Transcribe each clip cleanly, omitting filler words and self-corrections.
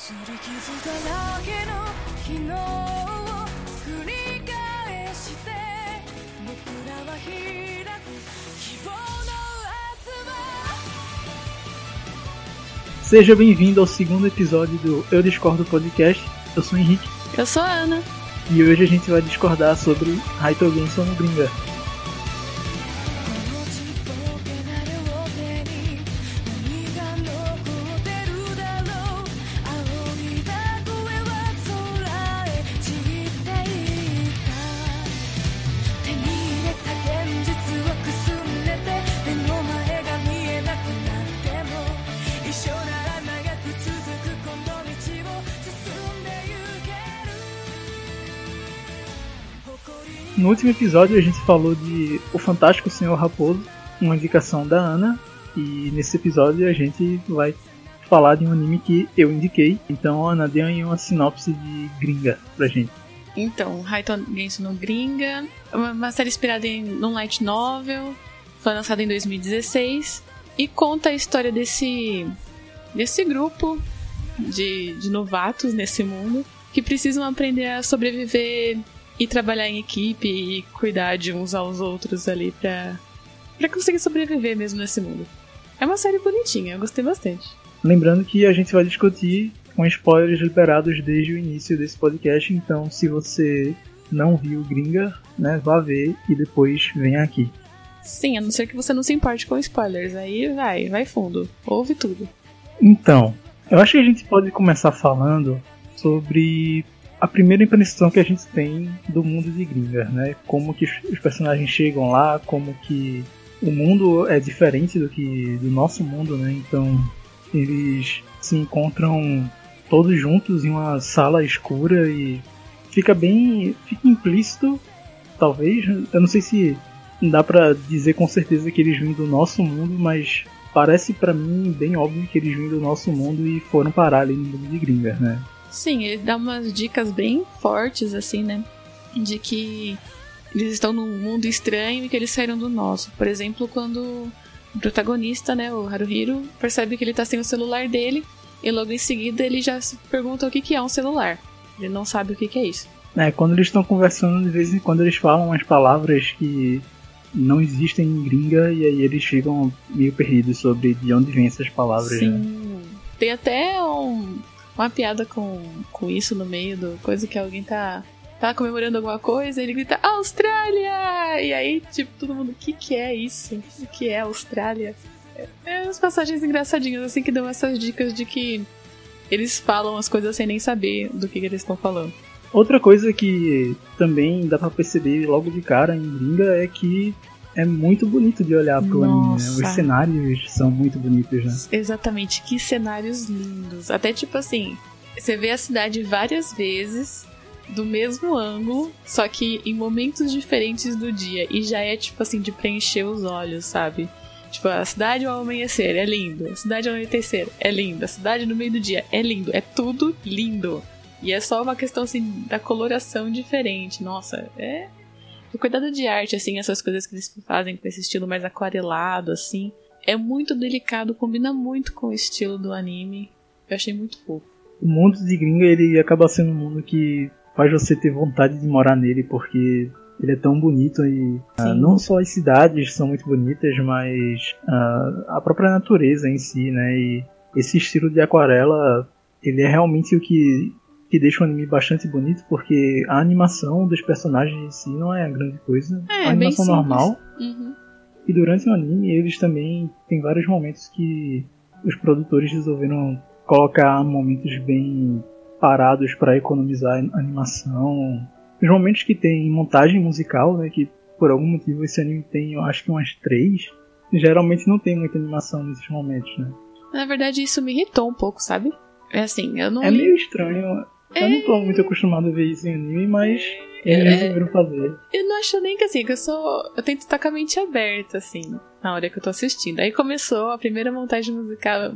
Seja bem-vindo ao segundo episódio do Eu Discordo Podcast. Eu sou o Henrique. Eu sou a Ana. E hoje a gente vai discordar sobre Raito Genso no Gringa. No último episódio a gente falou de O Fantástico Senhor Raposo, uma indicação da Ana, e nesse episódio a gente vai falar de um anime que eu indiquei. Então, Ana, dê aí uma sinopse de Gringa pra gente. Então, Raito Genso no Gringa, uma série inspirada num light novel, foi lançada em 2016 e conta a história desse grupo de novatos nesse mundo que precisam aprender a sobreviver e trabalhar em equipe e cuidar de uns aos outros ali pra conseguir sobreviver mesmo nesse mundo. É uma série bonitinha, eu gostei bastante. Lembrando que a gente vai discutir com spoilers liberados desde o início desse podcast, então se você não viu Gringa, né, vá ver e depois venha aqui. Sim, a não ser que você não se importe com spoilers, aí vai fundo, ouve tudo. Então, eu acho que a gente pode começar falando sobre a primeira impressão que a gente tem do mundo de Gringa, né? Como que os personagens chegam lá, como que o mundo é diferente do nosso mundo, né? Então eles se encontram todos juntos em uma sala escura e fica implícito, talvez. Eu não sei se dá pra dizer com certeza que eles vêm do nosso mundo, mas parece pra mim bem óbvio que eles vêm do nosso mundo e foram parar ali no mundo de Gringa, né? Sim, ele dá umas dicas bem fortes, assim, né? De que eles estão num mundo estranho e que eles saíram do nosso. Por exemplo, quando o protagonista, né, o Haruhiro, percebe que ele tá sem o celular dele e logo em seguida ele já se pergunta o que é um celular. Ele não sabe o que é isso. Quando eles estão conversando, de vez em quando eles falam umas palavras que não existem em Gringa e aí eles ficam meio perdidos sobre de onde vêm essas palavras. Sim, né? Tem até uma piada com isso no meio do coisa que alguém tá comemorando alguma coisa e ele grita Austrália! E aí, tipo, todo mundo, o que é isso? O que é Austrália? É umas passagens engraçadinhas, assim, que dão essas dicas de que eles falam as coisas sem nem saber do que eles estão falando. Outra coisa que também dá pra perceber logo de cara em Gringa é que é muito bonito de olhar pro anime, né? Os cenários são muito bonitos, né? Exatamente, que cenários lindos. Até tipo assim, você vê a cidade várias vezes, do mesmo ângulo, só que em momentos diferentes do dia. E já é tipo assim, de preencher os olhos, sabe? Tipo, a cidade ao amanhecer é lindo, a cidade ao anoitecer é lindo, a cidade no meio do dia é lindo, é tudo lindo. E é só uma questão assim, da coloração diferente. Nossa, o cuidado de arte, assim, essas coisas que eles fazem com esse estilo mais aquarelado, assim, é muito delicado, combina muito com o estilo do anime. Eu achei muito fofo. O mundo de Gringa, ele acaba sendo um mundo que faz você ter vontade de morar nele, porque ele é tão bonito e não só as cidades são muito bonitas, mas a própria natureza em si, né? E esse estilo de aquarela, ele é realmente o que deixa o anime bastante bonito, porque a animação dos personagens em si não é a grande coisa. É a animação normal. Uhum. E durante o anime, eles também tem vários momentos que os produtores resolveram colocar momentos bem parados para economizar a animação. Os momentos que tem montagem musical, né, que por algum motivo esse anime tem, eu acho que umas 3, geralmente não tem muita animação nesses momentos, né? Na verdade, isso me irritou um pouco, sabe? É assim, eu não... É meio estranho. Eu não tô muito acostumado a ver isso em anime, mas eles resolveram fazer. Eu não acho nem que assim, que eu tento estar com a mente aberta, assim, na hora que eu tô assistindo. Aí começou a primeira montagem musical,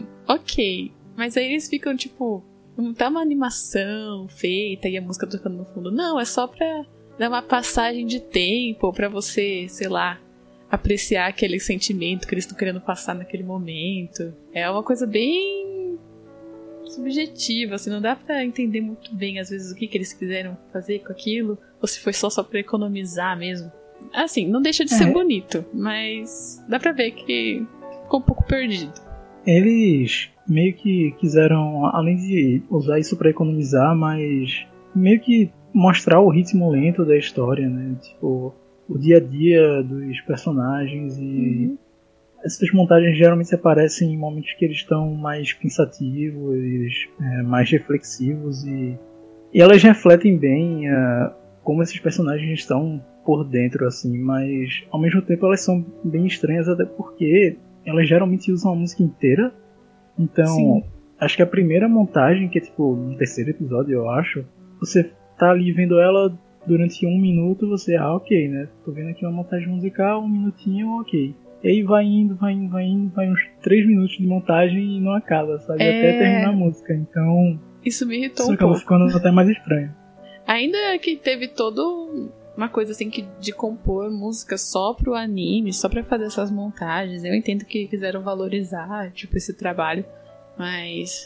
ok. Mas aí eles ficam, tipo, não tá uma animação feita e a música tocando no fundo. Não, é só pra dar uma passagem de tempo, pra você, sei lá, apreciar aquele sentimento que eles estão querendo passar naquele momento. É uma coisa bem subjetivo, assim, não dá pra entender muito bem, às vezes, o que eles quiseram fazer com aquilo, ou se foi só pra economizar mesmo. Assim, não deixa de ser bonito, mas dá pra ver que ficou um pouco perdido. Eles meio que quiseram, além de usar isso pra economizar, mas meio que mostrar o ritmo lento da história, né? Tipo, o dia a dia dos personagens e essas montagens geralmente aparecem em momentos que eles estão mais pensativos, mais reflexivos e elas refletem bem como esses personagens estão por dentro, assim, mas ao mesmo tempo elas são bem estranhas, até porque elas geralmente usam a música inteira. Então, acho que a primeira montagem, que é tipo no terceiro episódio, eu acho, você tá ali vendo ela durante 1 minuto, você, ok, né? Tô vendo aqui uma montagem musical, 1 minutinho, ok. E aí vai indo, vai uns 3 minutos de montagem e não acaba, sabe? Até terminar a música. Então, isso me irritou isso um acaba pouco. ficando até mais estranho. Ainda que teve todo uma coisa assim de compor música só pro anime, só pra fazer essas montagens. Eu entendo que quiseram valorizar, tipo, esse trabalho. Mas,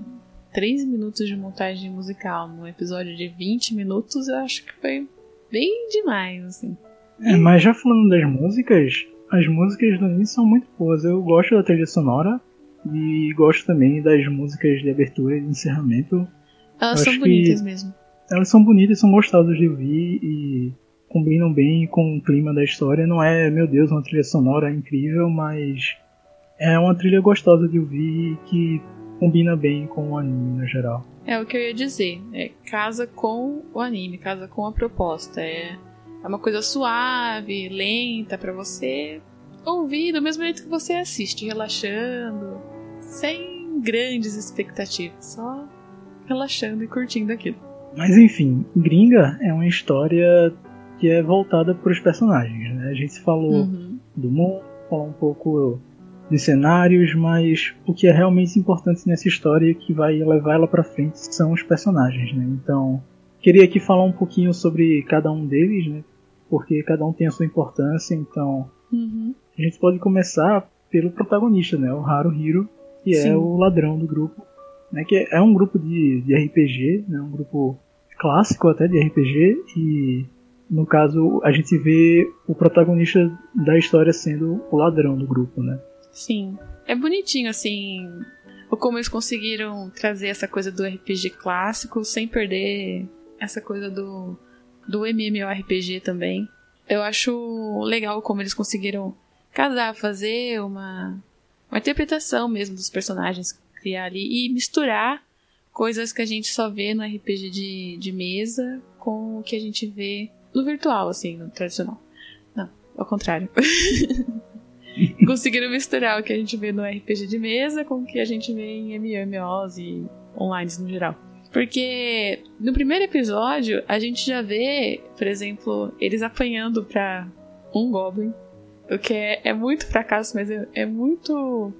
3 minutos de montagem musical num episódio de 20 minutos, eu acho que foi bem demais, assim. Mas já falando das músicas, as músicas do anime são muito boas. Eu gosto da trilha sonora e gosto também das músicas de abertura e de encerramento. Elas são bonitas mesmo. Elas são bonitas, são gostosas de ouvir e combinam bem com o clima da história. Não é, meu Deus, uma trilha sonora incrível, mas é uma trilha gostosa de ouvir que combina bem com o anime no geral. É o que eu ia dizer. Casa com o anime, casa com a proposta. É uma coisa suave, lenta, pra você ouvir do mesmo jeito que você assiste, relaxando, sem grandes expectativas, só relaxando e curtindo aquilo. Mas enfim, Gringa é uma história que é voltada para os personagens, né? A gente falou do mundo, falou um pouco dos cenários, mas o que é realmente importante nessa história e que vai levar ela para frente são os personagens, né? Então, queria aqui falar um pouquinho sobre cada um deles, né? Porque cada um tem a sua importância, então a gente pode começar pelo protagonista, né? O Haruhiro, que é o ladrão do grupo, né? Que é um grupo de RPG, né? Um grupo clássico até de RPG, e no caso a gente vê o protagonista da história sendo o ladrão do grupo, né? Sim, é bonitinho assim como eles conseguiram trazer essa coisa do RPG clássico sem perder essa coisa do MMORPG também. Eu acho legal como eles conseguiram casar, fazer uma interpretação mesmo dos personagens, criar ali e misturar coisas que a gente só vê no RPG de mesa com o que a gente vê no virtual, assim, no tradicional. Não, ao contrário. Conseguiram misturar o que a gente vê no RPG de mesa com o que a gente vê em MMOs e online no geral. Porque no primeiro episódio a gente já vê, por exemplo, eles apanhando pra um Goblin. O que é muito fracasso, mas é muito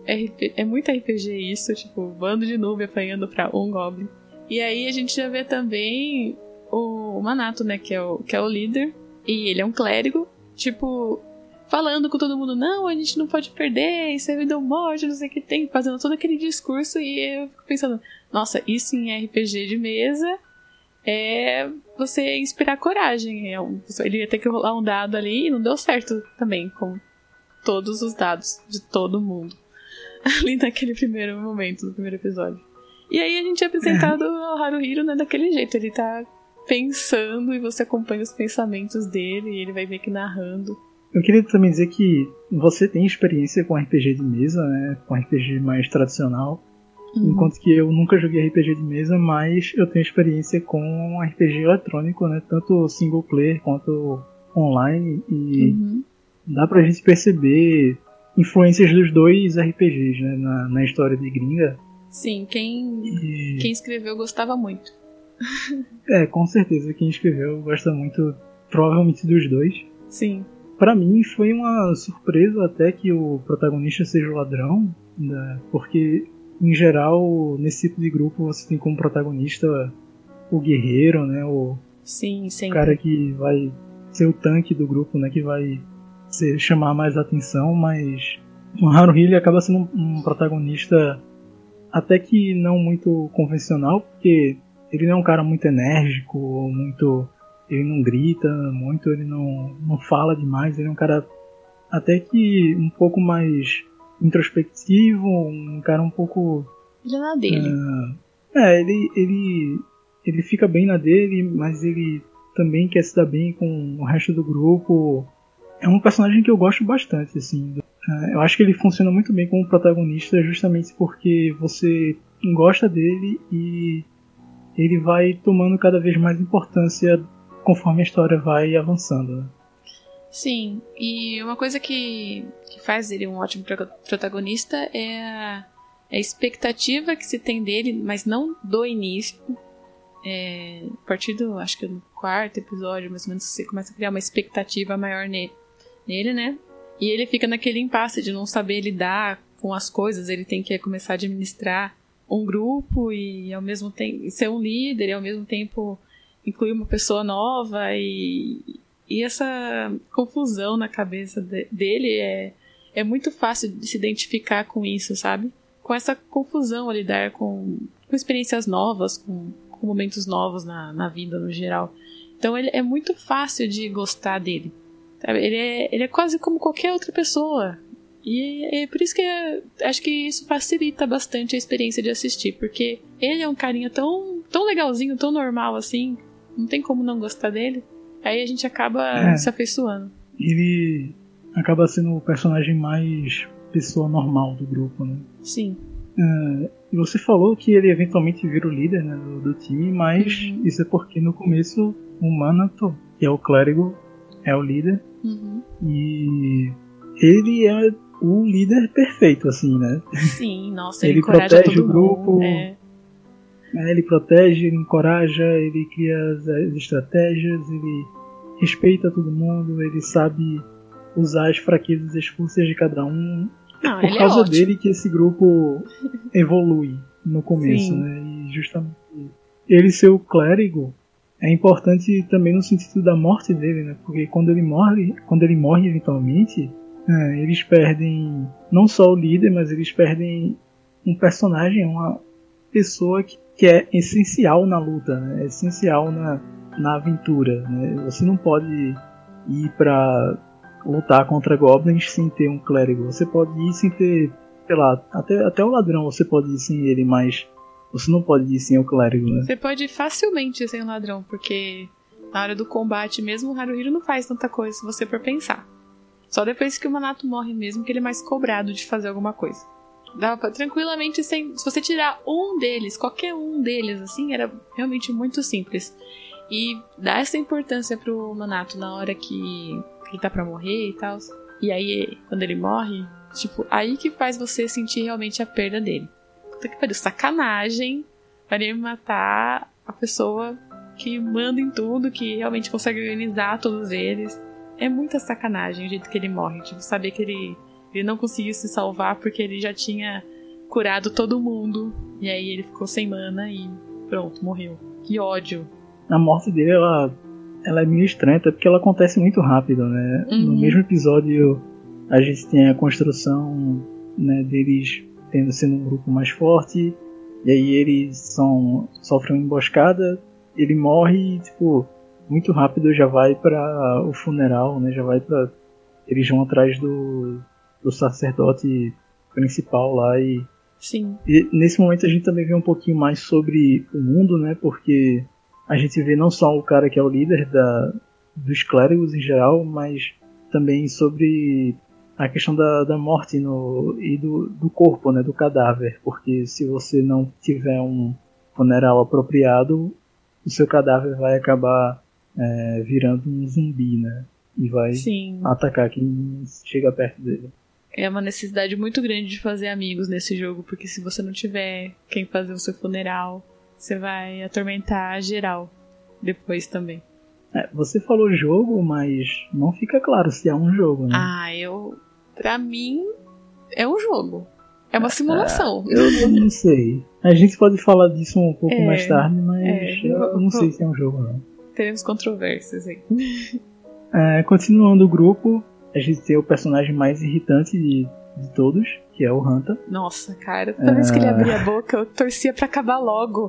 RPG isso, tipo, bando de noob apanhando pra um Goblin. E aí a gente já vê também o Manato, né, que é o líder. E ele é um clérigo, tipo, falando com todo mundo, não, a gente não pode perder, isso é vida ou morte, não sei o que tem, fazendo todo aquele discurso, e eu fico pensando, nossa, isso em RPG de mesa é você inspirar coragem. Ele ia ter que rolar um dado ali e não deu certo também, com todos os dados de todo mundo ali naquele primeiro momento do primeiro episódio. E aí a gente é apresentado ao Haruhiro, né, daquele jeito, ele tá pensando e você acompanha os pensamentos dele e ele vai meio que narrando. Eu queria também dizer que você tem experiência com RPG de mesa, né, com RPG mais tradicional, enquanto que eu nunca joguei RPG de mesa, mas eu tenho experiência com RPG eletrônico, né, tanto single player quanto online, e dá pra gente perceber influências dos dois RPGs, né, na história de Gringa. Sim, quem escreveu gostava muito. Com certeza, quem escreveu gosta muito, provavelmente, dos dois. Sim. Pra mim foi uma surpresa até que o protagonista seja o ladrão, né, porque em geral nesse tipo de grupo você tem como protagonista o guerreiro, né, o cara que vai ser o tanque do grupo, né, que vai chamar mais atenção, mas o Haruhiro acaba sendo um protagonista até que não muito convencional, porque ele não é um cara muito enérgico, muito, ele não grita muito, ele não fala demais, ele é um cara até que um pouco mais introspectivo, um cara um pouco... Ele é na dele. Ele fica bem na dele, mas ele também quer se dar bem com o resto do grupo. É um personagem que eu gosto bastante, assim. Eu acho que ele funciona muito bem como protagonista justamente porque você gosta dele e ele vai tomando cada vez mais importância conforme a história vai avançando, né? Sim, e uma coisa que faz ele um ótimo protagonista é a expectativa que se tem dele, mas não do início. A partir do, acho que do 4º episódio, mais ou menos, você começa a criar uma expectativa maior nele, né? E ele fica naquele impasse de não saber lidar com as coisas, ele tem que começar a administrar um grupo e ao mesmo tempo ser um líder e ao mesmo tempo incluir uma pessoa nova e essa confusão na cabeça dele é muito fácil de se identificar com isso, sabe? Com essa confusão a lidar com experiências novas, com momentos novos na vida no geral. Então ele é muito fácil de gostar dele. Sabe? Ele é quase como qualquer outra pessoa. E é por isso que acho que isso facilita bastante a experiência de assistir, porque ele é um carinha tão legalzinho, tão normal assim, não tem como não gostar dele. Aí a gente acaba se afeiçoando. Ele acaba sendo o personagem mais pessoa normal do grupo, né? Sim. Você falou que ele eventualmente vira o líder, né, do time, mas isso é porque no começo o Manato, que é o clérigo, é o líder. E ele é o líder perfeito, assim, né? Sim, nossa, ele protege o grupo. Ele protege, ele encoraja, ele cria as estratégias, ele respeita todo mundo, ele sabe usar as fraquezas e as forças de cada um. Não, por causa dele que esse grupo evolui no começo, Sim. né? E justamente ele ser o clérigo é importante também no sentido da morte dele, né? Porque quando ele morre eventualmente, eles perdem não só o líder, mas eles perdem um personagem, uma pessoa que é essencial na luta, né? É essencial na aventura, né? Você não pode ir pra lutar contra goblins sem ter um clérigo. Você pode ir sem ter, sei lá, até o ladrão você pode ir sem ele, mas você não pode ir sem o clérigo, né? Você pode ir facilmente sem o ladrão, porque na hora do combate mesmo o Haruhiro não faz tanta coisa se você for pensar. Só depois que o Manato morre mesmo que ele é mais cobrado de fazer alguma coisa. Dava pra tranquilamente, se você tirar um deles, qualquer um deles, assim, era realmente muito simples. E dar essa importância pro Manato na hora que ele tá pra morrer e tal. E aí, quando ele morre, tipo, aí que faz você sentir realmente a perda dele. Puta que pariu, sacanagem para ele matar a pessoa que manda em tudo, que realmente consegue organizar todos eles. É muita sacanagem o jeito que ele morre. Tipo, saber que ele não conseguiu se salvar porque ele já tinha curado todo mundo. E aí ele ficou sem mana e pronto, morreu. Que ódio. A morte dele, ela é meio estranha, até porque ela acontece muito rápido, né? No mesmo episódio, a gente tem a construção, né, deles sendo um grupo mais forte, e aí eles sofrem uma emboscada, ele morre e, tipo, muito rápido já vai para o funeral, né? Eles vão atrás do sacerdote principal lá e... Sim. E nesse momento a gente também vê um pouquinho mais sobre o mundo, né? Porque a gente vê não só o cara que é o líder dos clérigos em geral, mas também sobre a questão da morte e do corpo, né, do cadáver. Porque se você não tiver um funeral apropriado, o seu cadáver vai acabar virando um zumbi, né? E vai atacar quem chega perto dele. É uma necessidade muito grande de fazer amigos nesse jogo, porque se você não tiver quem fazer o seu funeral, você vai atormentar geral depois também. Você falou jogo, mas não fica claro se é um jogo, né? Pra mim, é um jogo. É uma simulação. Eu não sei. A gente pode falar disso um pouco mais tarde, mas eu não sei se é um jogo, não. Teremos controvérsias aí. Continuando o grupo, a gente tem o personagem mais irritante de todos, que é o Hanta. Nossa, cara, toda vez que ele abria a boca, eu torcia pra acabar logo.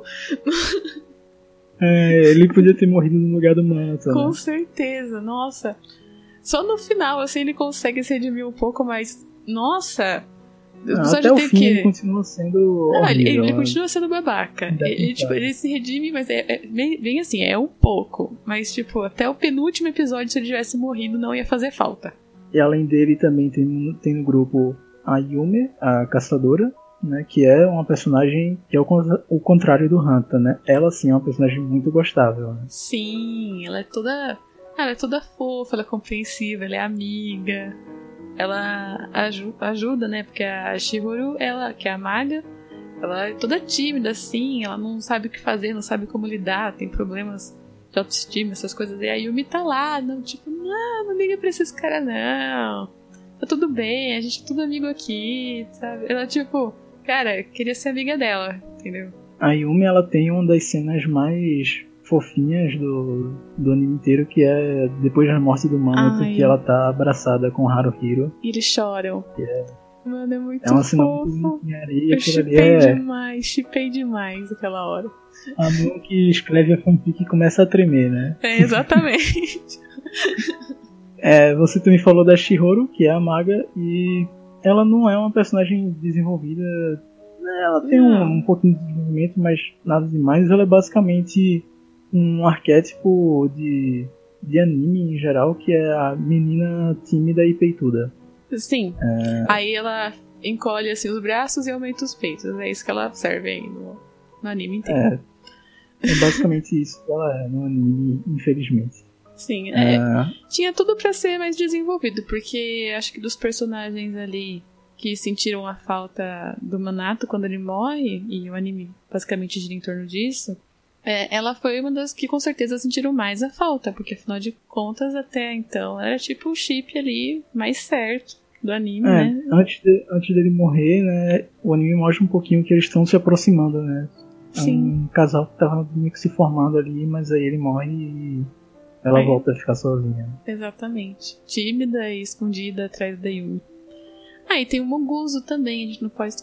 Ele podia ter morrido no lugar do Manta. Com certeza, nossa. Só no final, assim, ele consegue se redimir um pouco, mas... Nossa... até o fim ele continua sendo horrível. Ele continua sendo babaca. Ele se redime, mas bem assim, é um pouco. Mas, tipo, até o penúltimo episódio, se ele tivesse morrido, não ia fazer falta. E além dele, também tem no grupo a Yume, a caçadora, né, que é uma personagem que é o contrário do Hanta, né? Ela, sim, é uma personagem muito gostável, né? Sim, ela é toda fofa, ela é compreensiva, ela é amiga. Ela ajuda, né? Porque a Chihiro, ela, que é a maga, ela é toda tímida, assim, ela não sabe o que fazer, não sabe como lidar, tem problemas de autoestima, essas coisas. E a Yumi tá lá, não liga pra esses caras, não. Tá tudo bem, a gente é tudo amigo aqui, sabe? Ela, tipo, cara, queria ser amiga dela, entendeu? A Yumi, ela tem uma das cenas mais fofinhas do anime inteiro, que é depois da morte do Manato, que ela tá abraçada com o Haruhiro. E eles choram. Mano, é muito uma cena fofo. Muito eu chipei demais aquela hora. A mão que escreve a fanfic começa a tremer, né? Exatamente. Você também falou da Chihiro, que é a maga, e ela não é uma personagem desenvolvida. Ela tem um pouquinho de desenvolvimento, mas nada demais. Ela é basicamente um arquétipo de anime em geral, que é a menina tímida e peituda. Sim. Aí ela encolhe assim os braços e aumenta os peitos. É isso que ela serve aí no anime inteiro. É basicamente isso que ela é no anime, infelizmente. Sim, tinha tudo pra ser mais desenvolvido, porque acho que dos personagens ali que sentiram a falta do Manato quando ele morre, e o anime basicamente gira em torno disso, ela foi uma das que com certeza sentiram mais a falta, porque afinal de contas até então era tipo o chip ali mais certo do anime, né? Antes dele morrer, né, o anime mostra um pouquinho que eles estão se aproximando, né? Sim. Um casal que tava meio que se formando ali, mas aí ele morre e ela volta a ficar sozinha. Exatamente. Tímida e escondida atrás da Yumi. E tem o Moguzo também, a gente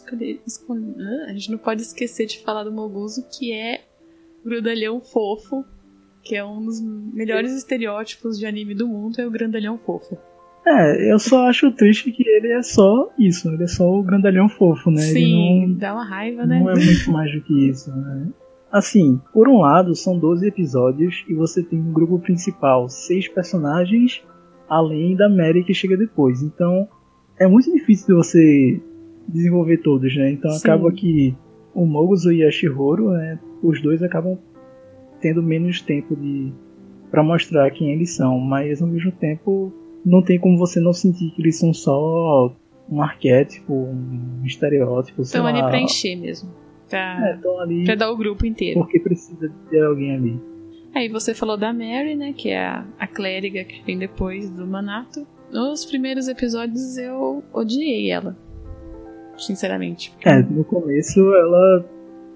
não pode esquecer de falar do Moguzo, que é grandalhão fofo, que é um dos melhores estereótipos de anime do mundo, é o grandalhão fofo. Eu só acho triste que ele é só isso, ele é só o grandalhão fofo, né? Sim, ele dá uma raiva, né? Não é muito mais do que isso, né? Assim, por um lado, são 12 episódios e você tem no grupo principal 6 personagens, além da Mary que chega depois. Então, é muito difícil de você desenvolver todos, né? Então, acaba que o Moguzo e a Chihiro, né, os dois acabam tendo menos tempo pra mostrar quem eles são, mas ao mesmo tempo não tem como você não sentir que eles são só um arquétipo, um estereótipo. Estão ali pra encher mesmo. Ali pra dar o grupo inteiro. Porque precisa ter alguém ali. Aí você falou da Mary, né? Que é a clériga que vem depois do Manato. Nos primeiros episódios eu odiei ela. Sinceramente. No começo ela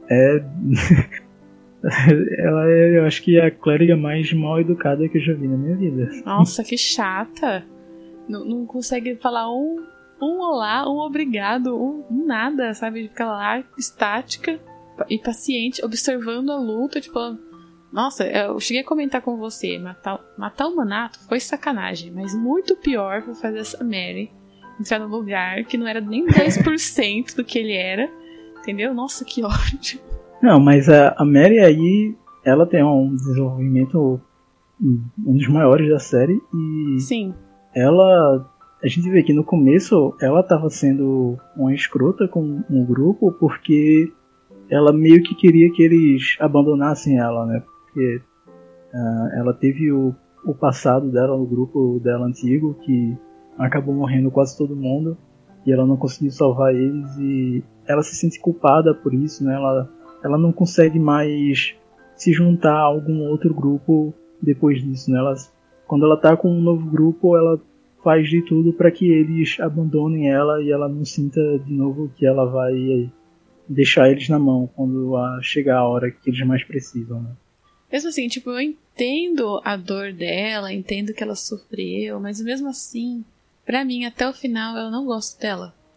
ela é, eu acho que é a clériga mais mal educada que eu já vi na minha vida. Nossa, que chata. Não consegue falar um olá, um obrigado, um nada, sabe? Ficar lá estática e paciente, observando a luta, tipo... Nossa, eu cheguei a comentar com você, matar o Manato foi sacanagem, mas muito pior foi fazer essa Mary entrar no lugar que não era nem 10% do que ele era, entendeu? Nossa, que ódio. Não, mas a Mary aí, ela tem um desenvolvimento um dos maiores da série e... Sim. A gente vê que no começo ela estava sendo uma escrota com um grupo porque ela meio que queria que eles abandonassem ela, né? Porque ela teve o passado dela no grupo dela antigo, que acabou morrendo quase todo mundo e ela não conseguiu salvar eles e ela se sente culpada por isso, né? Ela não consegue mais se juntar a algum outro grupo depois disso, né? Quando ela tá com um novo grupo, ela faz de tudo para que eles abandonem ela e ela não sinta de novo que ela vai deixar eles na mão quando chegar a hora que eles mais precisam, né? Mesmo assim, tipo, eu entendo a dor dela, entendo que ela sofreu, mas mesmo assim, pra mim, até o final, eu não gosto dela.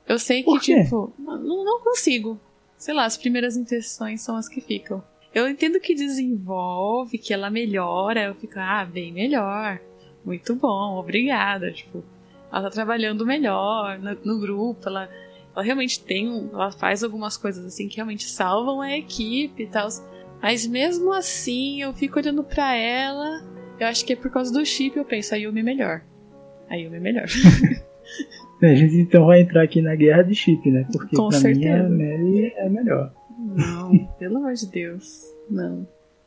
Eu sei que, tipo, não consigo. Sei lá, as primeiras impressões são as que ficam. Eu entendo que desenvolve, que ela melhora, eu fico, bem melhor. Muito bom, obrigada. Tipo, ela tá trabalhando melhor no grupo, ela realmente ela faz algumas coisas assim que realmente salvam a equipe e tal. Mas mesmo assim, eu fico olhando pra ela, eu acho que é por causa do chip, eu penso, a Yumi é melhor. A Yumi é melhor. A gente então vai entrar aqui na guerra de chip, né? Porque com pra certeza. mim a Mary é melhor. Não, pelo amor de Deus, não.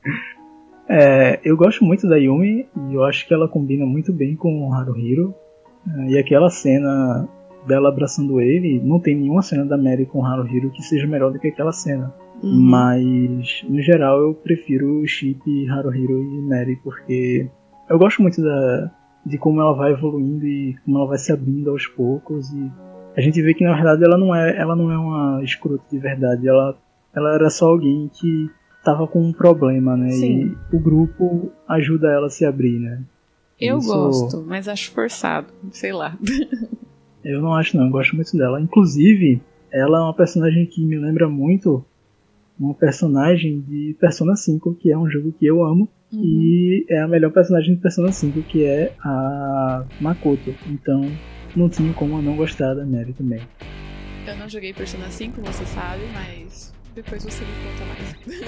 Eu gosto muito da Yumi e eu acho que ela combina muito bem com o Haruhiro. E aquela cena dela abraçando ele, não tem nenhuma cena da Mary com o Haruhiro que seja melhor do que aquela cena. Mas, no geral, eu prefiro o chip Haruhiro e Mary, porque eu gosto muito de como ela vai evoluindo e como ela vai se abrindo aos poucos. E a gente vê que, na verdade, ela não é uma escrota de verdade. Ela era só alguém que tava com um problema, né? Sim. E o grupo ajuda ela a se abrir, né? Eu gosto, mas acho forçado, sei lá. Eu não acho não, eu gosto muito dela. Inclusive, ela é uma personagem que me lembra muito uma personagem de Persona 5, que é um jogo que eu amo. E é a melhor personagem de Persona 5, que é a Makoto. Então, não tinha como eu não gostar da Mary também. Eu não joguei Persona 5, você sabe, mas depois você me conta mais.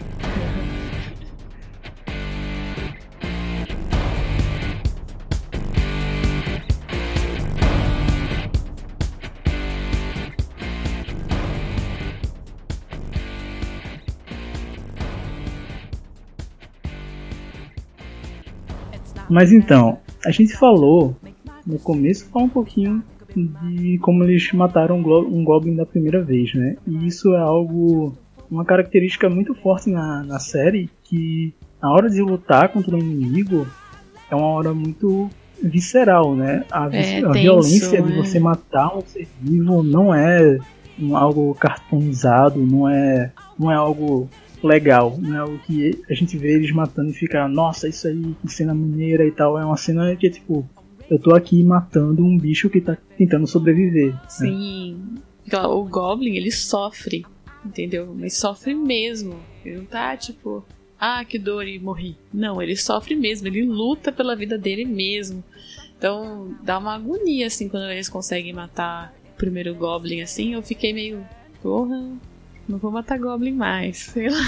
Mas então, a gente falou no começo, um pouquinho de como eles mataram um Goblin da primeira vez, né? E isso é uma característica muito forte na série, que a hora de lutar contra um inimigo é uma hora muito visceral, né? A violência de você matar um ser vivo não é algo cartoonizado, não é algo legal, não é algo que a gente vê eles matando e fica, nossa, isso aí, que cena maneira e tal. É uma cena que é tipo, eu tô aqui matando um bicho que tá tentando sobreviver. Sim. Né? O Goblin, ele sofre, entendeu? Mas sofre mesmo. Ele não tá tipo, que dor e morri. Não, ele sofre mesmo, ele luta pela vida dele mesmo. Então, dá uma agonia, assim, quando eles conseguem matar o primeiro Goblin, assim. Eu fiquei meio, porra, não vou matar Goblin mais, sei lá.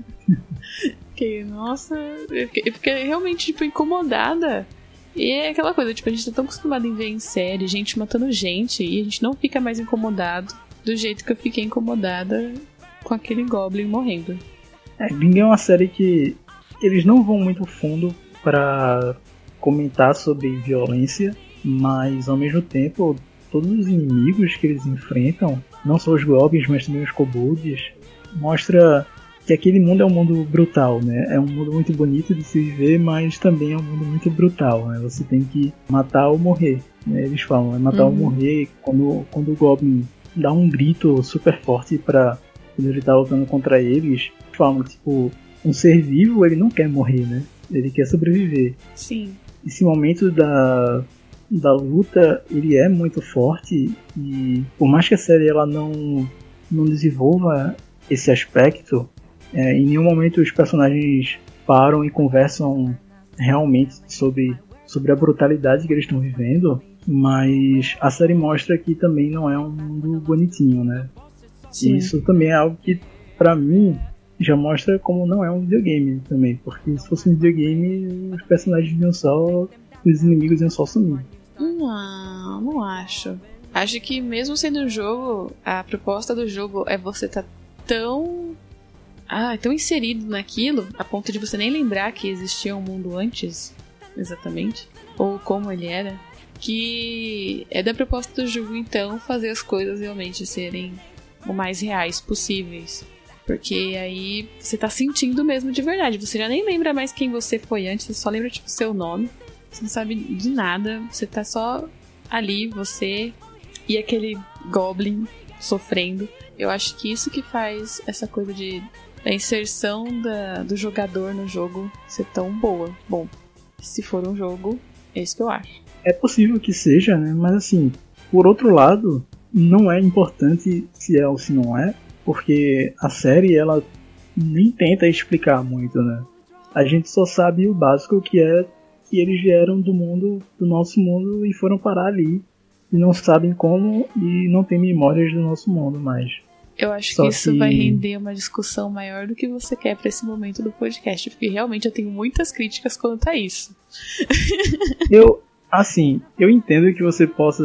Fiquei, nossa, eu fiquei realmente, tipo, incomodada. E é aquela coisa, tipo, a gente tá tão acostumado em ver em série gente matando gente, e a gente não fica mais incomodado do jeito que eu fiquei incomodada com aquele Goblin morrendo. Gringa é uma série que eles não vão muito fundo pra comentar sobre violência, mas ao mesmo tempo todos os inimigos que eles enfrentam, não só os Goblins, mas também os Kobolds, mostra que aquele mundo é um mundo brutal, né? É um mundo muito bonito de se viver, mas também é um mundo muito brutal, né? Você tem que matar ou morrer, né? Eles falam, é matar ou morrer. Quando o Goblin dá um grito super forte quando ele tá lutando contra eles, falam, tipo, um ser vivo, ele não quer morrer, né? Ele quer sobreviver. Sim. Esse momento da luta, ele é muito forte, e por mais que a série ela não desenvolva esse aspecto, em nenhum momento os personagens param e conversam realmente sobre a brutalidade que eles estão vivendo, mas a série mostra que também não é um mundo bonitinho, né? Sim. E isso também é algo que, pra mim, já mostra como não é um videogame também, porque se fosse um videogame, os personagens os inimigos iam só sumir. Não acho. Acho que mesmo sendo um jogo, a proposta do jogo é você estar tão inserido naquilo, a ponto de você nem lembrar que existia um mundo antes, exatamente, ou como ele era, que é da proposta do jogo, então, fazer as coisas realmente serem o mais reais possíveis. Porque aí você tá sentindo mesmo de verdade. Você já nem lembra mais quem você foi antes, você só lembra, tipo, seu nome. Você não sabe de nada, você tá só ali, você e aquele Goblin sofrendo. Eu acho que isso que faz essa coisa da inserção do jogador no jogo ser tão boa. Bom, se for um jogo, é isso que eu acho. É possível que seja, né? Mas assim, por outro lado, não é importante se é ou se não é, porque a série ela nem tenta explicar muito, né? A gente só sabe o básico, que é que eles vieram do nosso mundo e foram parar ali. E não sabem como e não tem memórias do nosso mundo mais. Eu acho que isso vai render uma discussão maior do que você quer pra esse momento do podcast, porque realmente eu tenho muitas críticas quanto a isso. Eu entendo que você possa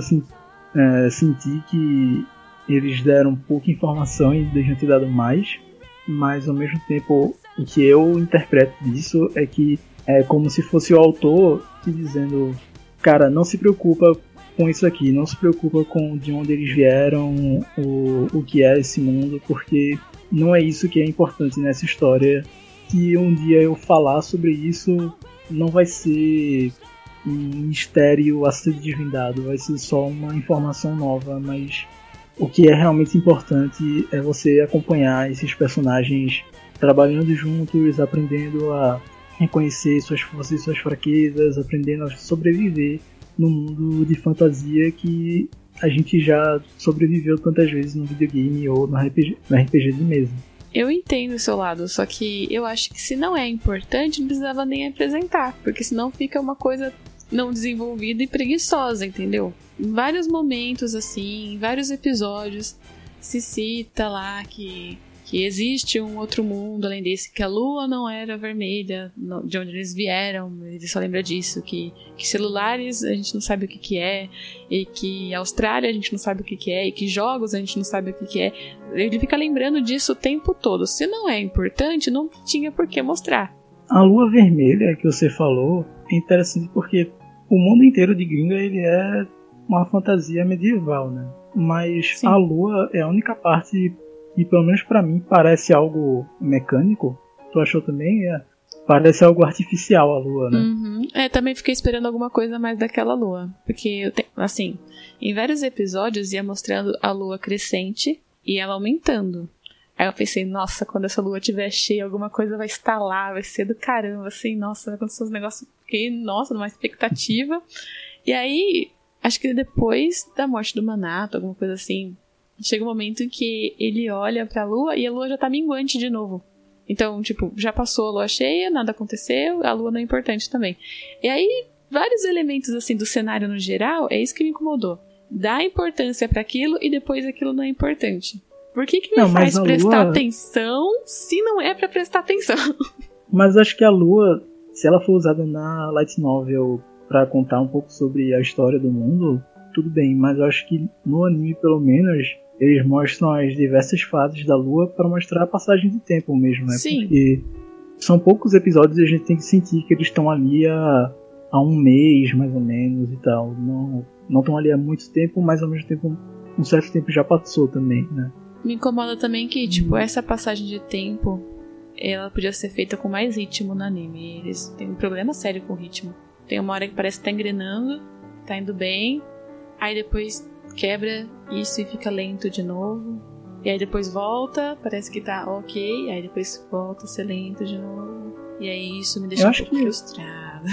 sentir que eles deram pouca informação e deveriam ter dado mais, mas ao mesmo tempo o que eu interpreto disso é que é como se fosse o autor te dizendo: cara, não se preocupa com isso aqui, não se preocupa com de onde eles vieram, o que é esse mundo, porque não é isso que é importante nessa história. Que um dia eu falar sobre isso não vai ser um mistério a ser desvendado, vai ser só uma informação nova, mas o que é realmente importante é você acompanhar esses personagens trabalhando juntos, aprendendo a reconhecer suas forças e suas fraquezas, aprendendo a sobreviver no mundo de fantasia que a gente já sobreviveu tantas vezes no videogame ou no RPG de mesa. Eu entendo o seu lado, só que eu acho que se não é importante, não precisava nem apresentar, porque senão fica uma coisa não desenvolvida e preguiçosa, entendeu? Em vários momentos, assim, em vários episódios, se cita lá que existe um outro mundo além desse, que a lua não era vermelha, de onde eles vieram, ele só lembra disso, que celulares a gente não sabe o que é, e que Austrália a gente não sabe o que é, e que jogos a gente não sabe o que é. Ele fica lembrando disso o tempo todo. Se não é importante, não tinha por que mostrar. A lua vermelha que você falou é interessante porque o mundo inteiro de Gringa ele é uma fantasia medieval, né? Mas sim, a lua é a única parte que, pelo menos pra mim, parece algo mecânico. Tu achou também? Parece algo artificial a lua, né? Uhum. Também fiquei esperando alguma coisa mais daquela lua. Porque, assim, em vários episódios ia mostrando a lua crescente e ela aumentando. Aí eu pensei, nossa, quando essa lua estiver cheia, alguma coisa vai estalar, vai ser do caramba, assim, nossa, vai acontecer uns negócios. Fiquei, nossa, numa expectativa. E aí, acho que depois da morte do Manato, alguma coisa assim, chega um momento em que ele olha pra lua e a lua já tá minguante de novo. Então, tipo, já passou a lua cheia, nada aconteceu, a lua não é importante também. E aí, vários elementos, assim, do cenário no geral, é isso que me incomodou. Dá importância pra aquilo e depois aquilo não é importante. Por que me faz prestar atenção se não é pra prestar atenção? Mas acho que a lua, se ela for usada na light novel pra contar um pouco sobre a história do mundo, tudo bem. Mas eu acho que no anime, pelo menos, eles mostram as diversas fases da lua pra mostrar a passagem de tempo mesmo, né? Sim. Porque são poucos episódios e a gente tem que sentir que eles estão ali há um mês, mais ou menos, e tal. Não estão ali há muito tempo, mas ao mesmo tempo um certo tempo já passou também, né? Me incomoda também que, tipo, essa passagem de tempo, ela podia ser feita com mais ritmo no anime. Eles têm um problema sério com o ritmo. Tem uma hora que parece que tá engrenando, tá indo bem, aí depois quebra isso e fica lento de novo. E aí depois volta, parece que tá ok, aí depois volta a ser lento de novo. E aí isso me deixa um pouco frustrada.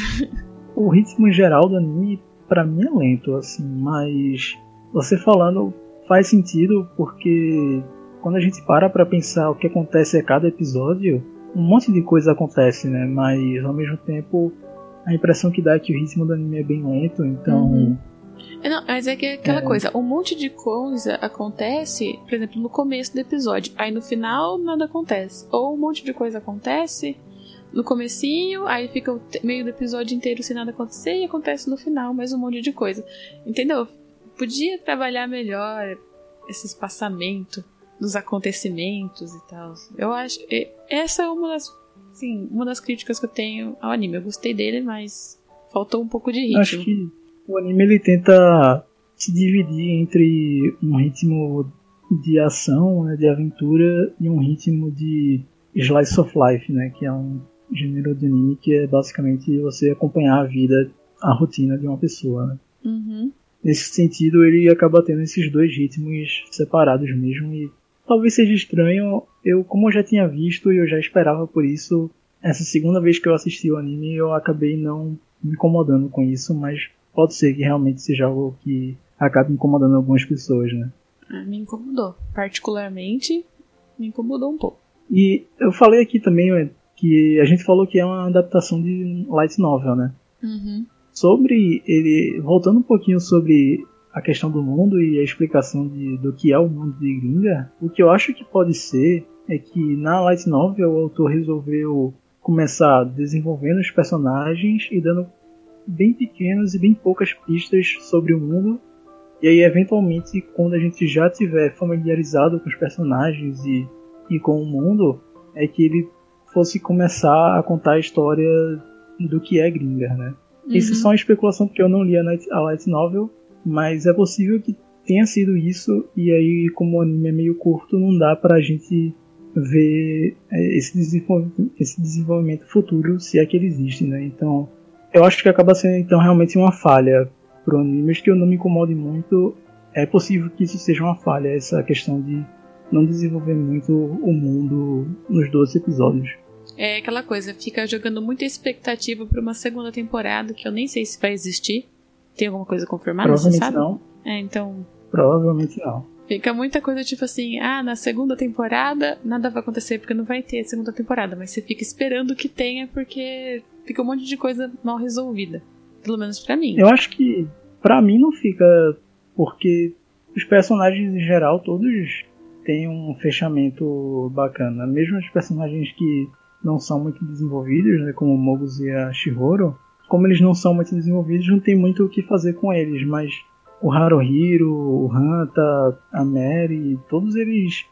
O ritmo geral do anime, pra mim, é lento, assim, mas você falando faz sentido porque quando a gente para pra pensar o que acontece a cada episódio, um monte de coisa acontece, né? Mas ao mesmo tempo a impressão que dá é que o ritmo do anime é bem lento, então... Uhum. Não, mas é que é aquela coisa, um monte de coisa acontece, por exemplo, no começo do episódio, aí no final nada acontece. Ou um monte de coisa acontece no comecinho, aí fica o meio do episódio inteiro sem nada acontecer e acontece no final mais um monte de coisa. Entendeu? Podia trabalhar melhor esse espaçamento dos acontecimentos e tal. Eu acho... Essa é uma das críticas que eu tenho ao anime. Eu gostei dele, mas faltou um pouco de ritmo. Acho que o anime ele tenta se dividir entre um ritmo de ação, né, de aventura, e um ritmo de slice of life, né, que é um gênero de anime que é basicamente você acompanhar a vida, a rotina de uma pessoa, né? Uhum. Nesse sentido, ele acaba tendo esses dois ritmos separados mesmo, e talvez seja estranho. Como eu já tinha visto e eu já esperava por isso, essa segunda vez que eu assisti o anime, eu acabei não me incomodando com isso, mas pode ser que realmente seja algo que acabe incomodando algumas pessoas, né? Me incomodou. Particularmente, me incomodou um pouco. E eu falei aqui também que a gente falou que é uma adaptação de light novel, né? Uhum. Sobre ele, voltando um pouquinho sobre a questão do mundo e a explicação do que é o mundo de Gringa, o que eu acho que pode ser é que na light novel o autor resolveu começar desenvolvendo os personagens e dando bem pequenas e bem poucas pistas sobre o mundo, e aí eventualmente quando a gente já tiver familiarizado com os personagens e com o mundo, é que ele fosse começar a contar a história do que é Gringa, né? Isso é só uma especulação porque eu não li a light novel, mas é possível que tenha sido isso, e aí como o anime é meio curto, não dá pra gente ver esse desenvolvimento futuro, se é que ele existe, né? Então, eu acho que acaba sendo então realmente uma falha pro anime, mas que eu não me incomode muito. É possível que isso seja uma falha, essa questão de não desenvolver muito o mundo nos 12 episódios. É aquela coisa, fica jogando muita expectativa pra uma segunda temporada, que eu nem sei se vai existir. Tem alguma coisa confirmada, você sabe? Não. Então... Provavelmente não. Fica muita coisa tipo assim, na segunda temporada nada vai acontecer porque não vai ter segunda temporada, mas você fica esperando que tenha porque fica um monte de coisa mal resolvida. Pelo menos pra mim. Eu acho que pra mim não fica, porque os personagens em geral todos têm um fechamento bacana. Mesmo os personagens que não são muito desenvolvidos, né, como o Mogus e a Chihiro, como eles não são muito desenvolvidos, não tem muito o que fazer com eles, mas o Haruhiro, o Hanta, a Mary, todos eles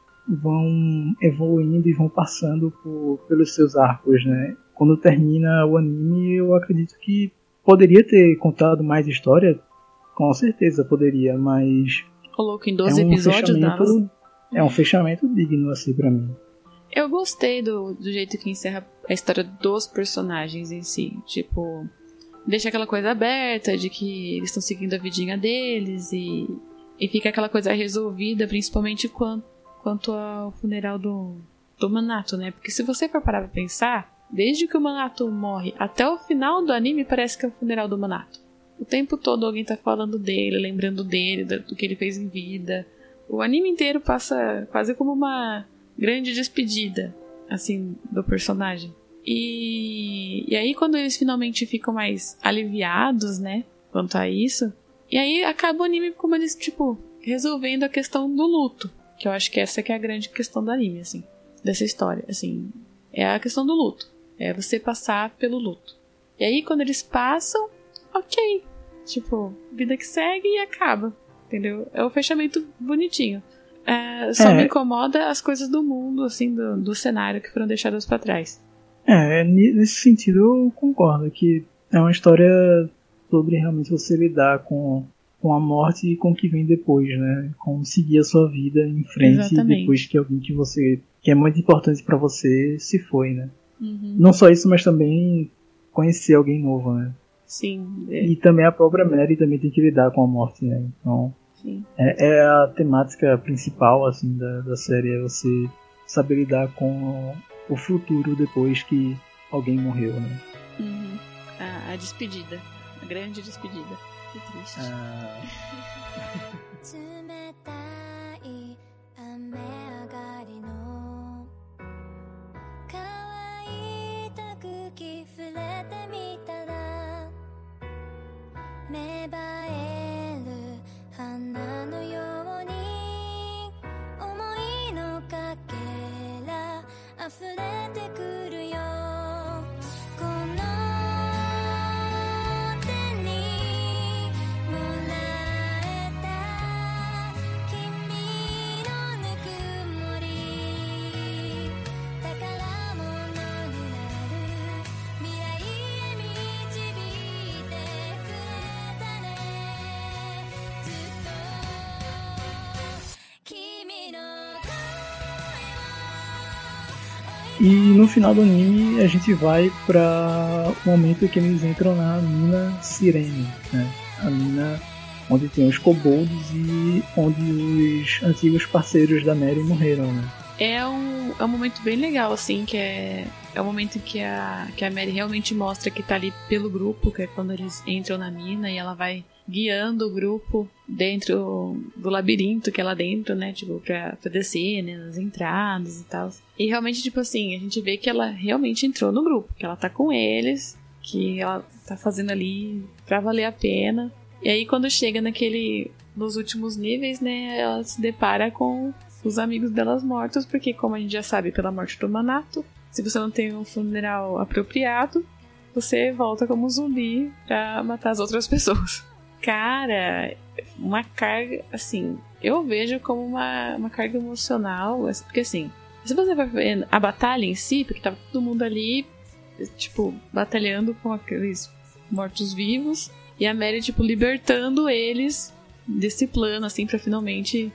vão evoluindo e vão passando pelos seus arcos, né? Quando termina o anime, eu acredito que poderia ter contado mais história, com certeza poderia, mas... Colocou em 12 episódios, dava. É um fechamento digno, assim, pra mim. Eu gostei do jeito que encerra a história dos personagens em si. Tipo, deixa aquela coisa aberta de que eles estão seguindo a vidinha deles e fica aquela coisa resolvida, principalmente quanto ao funeral do Manato, né? Porque se você for parar pra pensar, desde que o Manato morre até o final do anime, parece que é o funeral do Manato. O tempo todo alguém tá falando dele, lembrando dele, do que ele fez em vida. O anime inteiro passa quase como uma grande despedida, assim, do personagem. E aí quando eles finalmente ficam mais aliviados, né, quanto a isso, e aí acaba o anime como eles, tipo, resolvendo a questão do luto, que eu acho que essa que é a grande questão do anime, assim, dessa história, assim, é a questão do luto, é você passar pelo luto. E aí quando eles passam, ok, tipo, vida que segue e acaba, entendeu? É o fechamento bonitinho. Só me incomoda as coisas do mundo, assim, do cenário que foram deixadas pra trás. Nesse sentido eu concordo que é uma história sobre realmente você lidar com a morte e com o que vem depois, né? Como seguir a sua vida em frente. Exatamente. Depois que alguém que é muito importante pra você se foi, né? Uhum. Não só isso, mas também conhecer alguém novo, né? Sim. E também a própria Mary também tem que lidar com a morte, né? Então sim. É a temática principal, assim, da série, é você saber lidar com o futuro depois que alguém morreu, né? Uhum. A despedida. A grande despedida. Que triste. E no final do anime a gente vai para o momento que eles entram na mina Sirene, né? A mina onde tem os kobolds e onde os antigos parceiros da Mary morreram, né? é um momento bem legal, assim, que é o momento em que a Mary realmente mostra que tá ali pelo grupo, que é quando eles entram na mina e ela vai guiando o grupo dentro do labirinto que é lá dentro, né, tipo, pra descer, né, nas entradas e tal. E realmente, tipo assim, a gente vê que ela realmente entrou no grupo, que ela tá com eles, que ela tá fazendo ali pra valer a pena. E aí, quando chega nos últimos níveis, né, ela se depara com os amigos delas mortos, porque como a gente já sabe pela morte do Manato, se você não tem um funeral apropriado, você volta como zumbi pra matar as outras pessoas. Cara, uma carga, assim, eu vejo como uma carga emocional, porque assim, se você vai ver a batalha em si, porque tava todo mundo ali, tipo, batalhando com aqueles mortos-vivos, e a Mary, tipo, libertando eles desse plano, assim, pra finalmente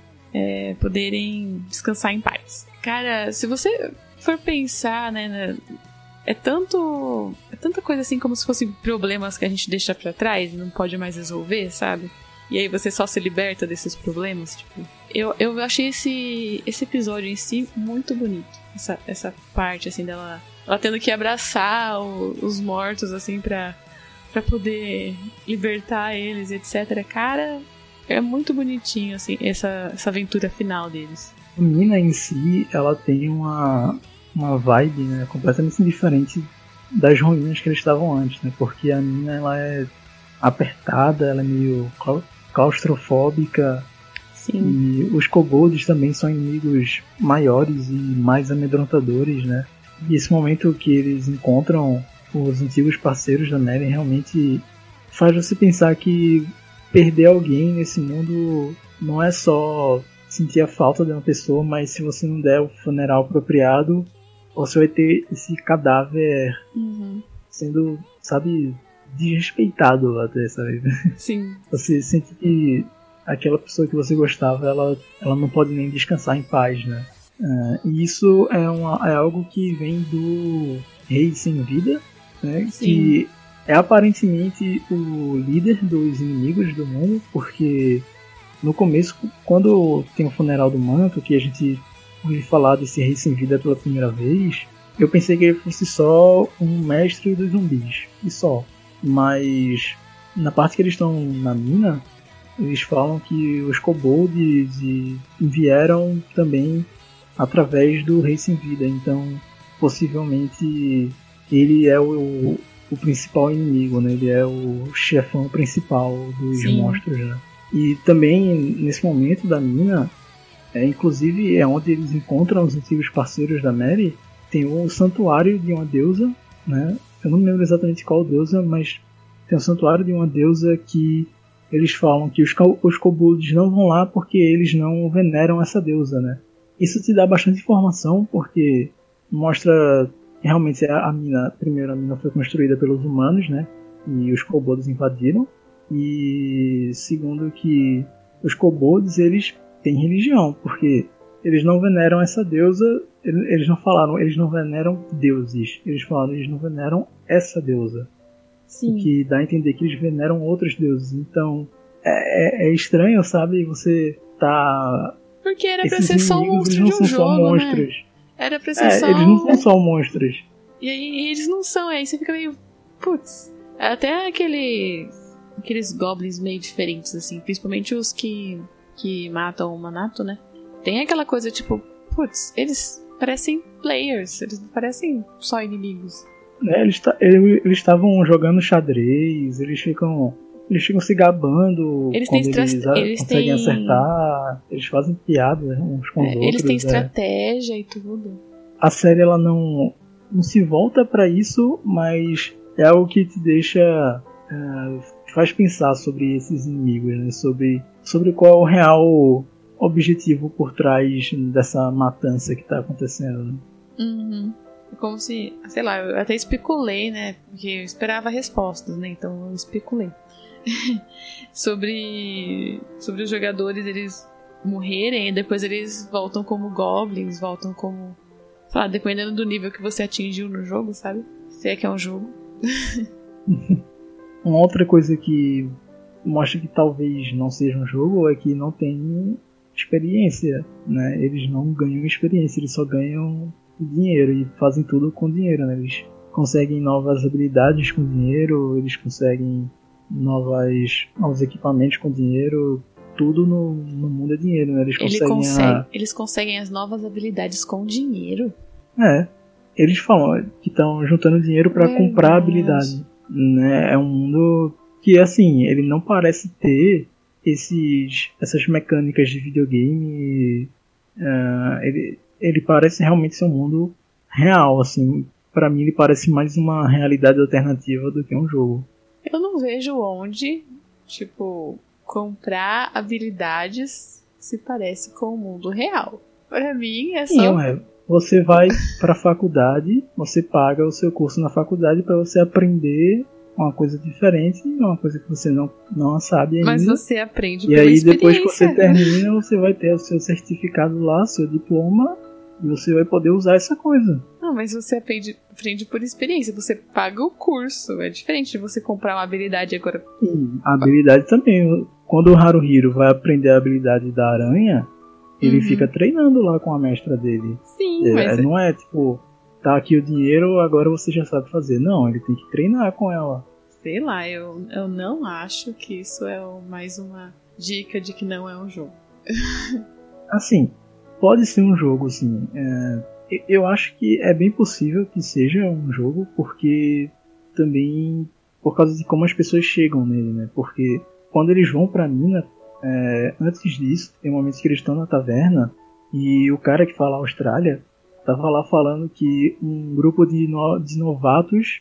poderem descansar em paz. Cara, se você for pensar, né, é tanta coisa assim como se fossem problemas que a gente deixa pra trás e não pode mais resolver, sabe? E aí você só se liberta desses problemas, tipo. Eu achei esse episódio em si muito bonito. Essa parte, assim, dela ela tendo que abraçar os mortos, assim, pra poder libertar eles, etc. Cara, é muito bonitinho, assim, essa aventura final deles. A mina em si, ela tem uma vibe, né, completamente diferente das ruínas que eles estavam antes, né? Porque a mina, ela é apertada, ela é meio claustrofóbica. Sim. E os kobolds também são inimigos maiores e mais amedrontadores, né? E esse momento que eles encontram os antigos parceiros da Mary realmente faz você pensar que perder alguém nesse mundo não é só sentir a falta de uma pessoa, mas se você não der o funeral apropriado, você vai ter esse cadáver sendo, sabe, desrespeitado até, sabe? Sim. Você sente que aquela pessoa que você gostava, ela não pode nem descansar em paz, né? E isso é algo que vem do Rei Sem Vida, né? Sim. Que é aparentemente o líder dos inimigos do mundo, porque no começo, quando tem o funeral do manto, que a gente ouviu falar desse Rei Sem Vida pela primeira vez, eu pensei que ele fosse só um mestre dos zumbis, e só. Mas na parte que eles estão na mina, eles falam que os kobolds vieram também através do Rei Sem Vida, então possivelmente ele é o principal inimigo, né? Ele é o chefão principal dos monstros, né? E também nesse momento da mina, inclusive é onde eles encontram os antigos parceiros da Mary, tem o santuário de uma deusa, né? Eu não me lembro exatamente qual deusa, mas tem um santuário de uma deusa que eles falam que os kobolds não vão lá porque eles não veneram essa deusa, né? Isso te dá bastante informação, porque mostra que realmente primeiro a mina foi construída pelos humanos, né? E os kobolds invadiram. E segundo que os kobolds, eles têm religião, porque eles não veneram essa deusa, eles não falaram, eles não veneram deuses, eles falaram, eles não veneram essa deusa. Sim. O que dá a entender que eles veneram outros deuses. Então é estranho, sabe? Você tá... Porque era pra ser só um monstro de um jogo, né? Era pra ser só... Eles não são só monstros. E aí eles não são, aí você fica meio... Putz, até aqueles goblins meio diferentes, assim. Principalmente os que matam o Manato, né? Tem aquela coisa, tipo... Putz, eles parecem players. Eles não parecem só inimigos. Eles estavam jogando xadrez, eles ficam se gabando eles quando eles conseguem acertar, eles fazem piada uns com os outros. Eles têm estratégia e tudo. A série ela não se volta pra isso, mas é algo que te deixa, faz pensar sobre esses inimigos, né? sobre qual é o real objetivo por trás dessa matança que tá acontecendo, né? Uhum. Como se, sei lá, eu até especulei, né? Porque eu esperava respostas, né? Então eu especulei. sobre os jogadores, eles morrerem e depois eles voltam como goblins, voltam como... Sei lá, dependendo do nível que você atingiu no jogo, sabe? Se é que é um jogo. Uma outra coisa que mostra que talvez não seja um jogo é que não tem experiência, né? Eles não ganham experiência, eles só ganham dinheiro e fazem tudo com dinheiro, né? Eles conseguem novas habilidades com dinheiro, eles conseguem novos equipamentos com dinheiro, tudo no mundo é dinheiro, né? Eles conseguem as novas habilidades com dinheiro? Eles falam que estão juntando dinheiro para comprar habilidade, né? É um mundo que, assim, ele não parece ter essas mecânicas de videogame. Ele parece realmente ser um mundo real, assim. Pra mim ele parece mais uma realidade alternativa do que um jogo. Eu não vejo onde, tipo, comprar habilidades se parece com o mundo real. Pra mim é só... Você vai pra faculdade, você paga o seu curso na faculdade pra você aprender uma coisa diferente, uma coisa que você não sabe ainda. Mas você aprende pela experiência. E aí depois que você termina, você vai ter o seu certificado lá, seu diploma, e você vai poder usar essa coisa. Não, mas você aprende por experiência, você paga o curso, é diferente de você comprar uma habilidade agora. Sim, a habilidade também. Quando o Haruhiro vai aprender a habilidade da aranha, ele fica treinando lá com a mestra dele. Sim, mas... Não é tipo, tá aqui o dinheiro, agora você já sabe fazer. Não, ele tem que treinar com ela. Sei lá, eu não acho que isso é mais uma dica de que não é um jogo. Assim, pode ser um jogo, sim. Eu acho que é bem possível que seja um jogo, porque também por causa de como as pessoas chegam nele, né? Porque quando eles vão pra mina, antes disso, tem momentos que eles estão na taverna e o cara que fala Austrália tava lá falando que um grupo de novatos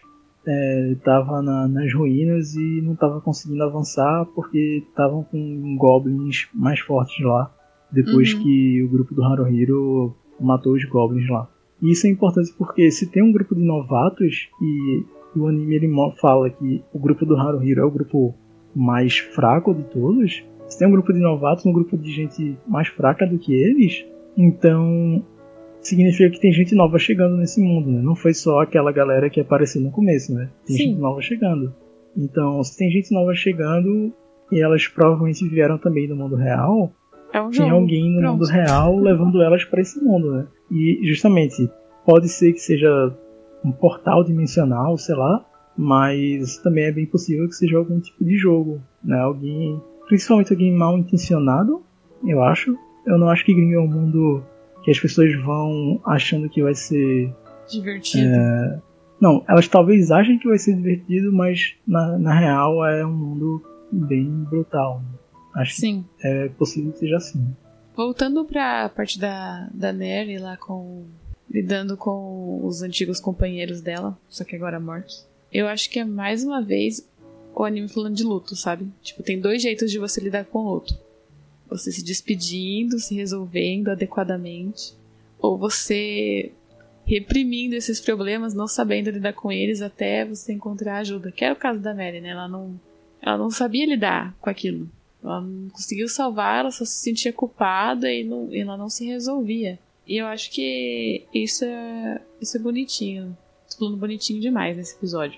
tava nas ruínas e não tava conseguindo avançar porque estavam com goblins mais fortes lá, depois que o grupo do Haruhiro matou os goblins lá. E isso é importante porque se tem um grupo de novatos e o anime ele fala que o grupo do Haruhiro é o grupo mais fraco de todos, se tem um grupo de novatos, um grupo de gente mais fraca do que eles, então significa que tem gente nova chegando nesse mundo, né? Não foi só aquela galera que apareceu no começo, né? Tem gente nova chegando. Então, se tem gente nova chegando e elas provavelmente vieram também do mundo real, tem alguém no mundo real levando elas para esse mundo, né? E justamente, pode ser que seja um portal dimensional, sei lá, mas também é bem possível que seja algum tipo de jogo, né? Principalmente alguém mal intencionado, eu acho. Eu não acho que Gringo é um mundo que as pessoas vão achando que vai ser divertido. Não, elas talvez achem que vai ser divertido, mas na real é um mundo bem brutal. Acho que é possível que seja assim. Voltando pra parte da Neri lá lidando com os antigos companheiros dela, só que agora mortos. Eu acho que é mais uma vez o anime falando de luto, sabe? Tipo, tem 2 jeitos de você lidar com o luto. Você se despedindo, se resolvendo adequadamente, ou você reprimindo esses problemas, não sabendo lidar com eles até você encontrar ajuda. Que era o caso da Mary, né? Ela não sabia lidar com aquilo. Ela não conseguiu salvar, ela só se sentia culpada e ela não se resolvia. E eu acho que isso é bonitinho. Tô falando bonitinho demais nesse episódio.